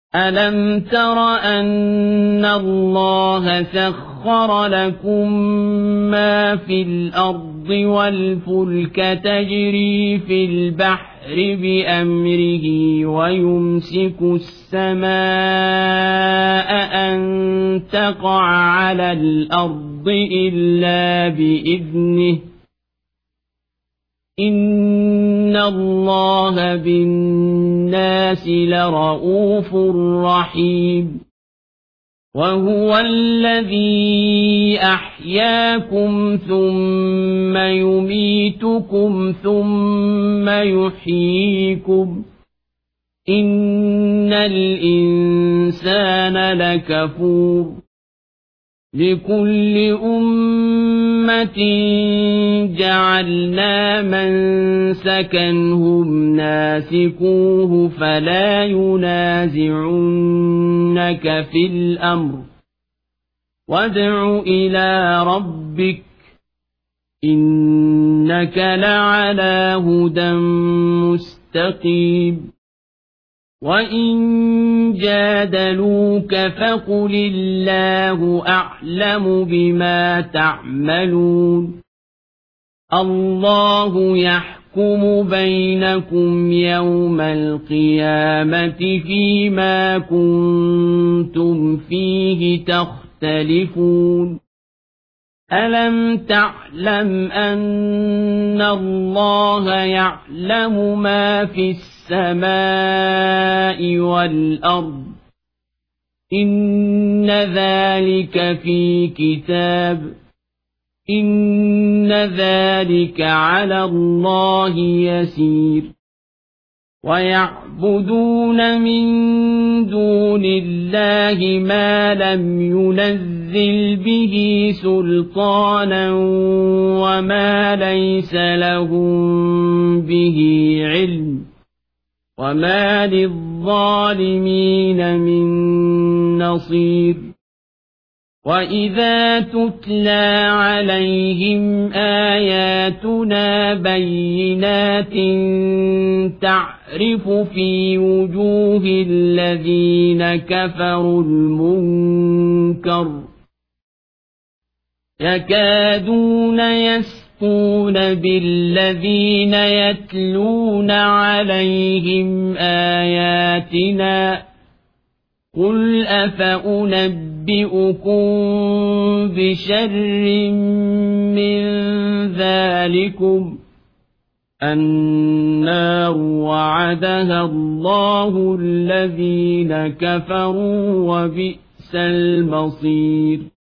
ألم تر أن الله سخر لكم ما في الأرض والفلك تجري في البحر بأمره ويمسك السماء أن تقع على الأرض إلا بإذنه إن الله بالناس لرءوف رحيم وهو الذي أحياكم ثم يميتكم ثم يحييكم إن الإنسان لكفور لكل أمة جعلنا منسكا هم ناسكوه فلا ينازعنك في الأمر وادع إلى ربك إنك لعلى هدى مستقيم وإن جادلوك فقل الله أعلم بما تعملون الله يحكم بينكم يوم القيامة فيما كنتم فيه تختلفون ألم تعلم أن الله يعلم ما في السماء والأرض إن ذلك في كتاب إن ذلك على الله يسير ويعبدون من دون الله ما لم ينزل به سلطانا وما ليس لهم به علم وما للظالمين من نصير وإذا تتلى عليهم آياتنا بينات تعرف في وجوه الذين كفروا المنكر يكادون يسطون بالذين يتلون عليهم آياتنا قل أفأنبئكم بشر من ذلكم النار وعدها الله الذين كفروا وبئس المصير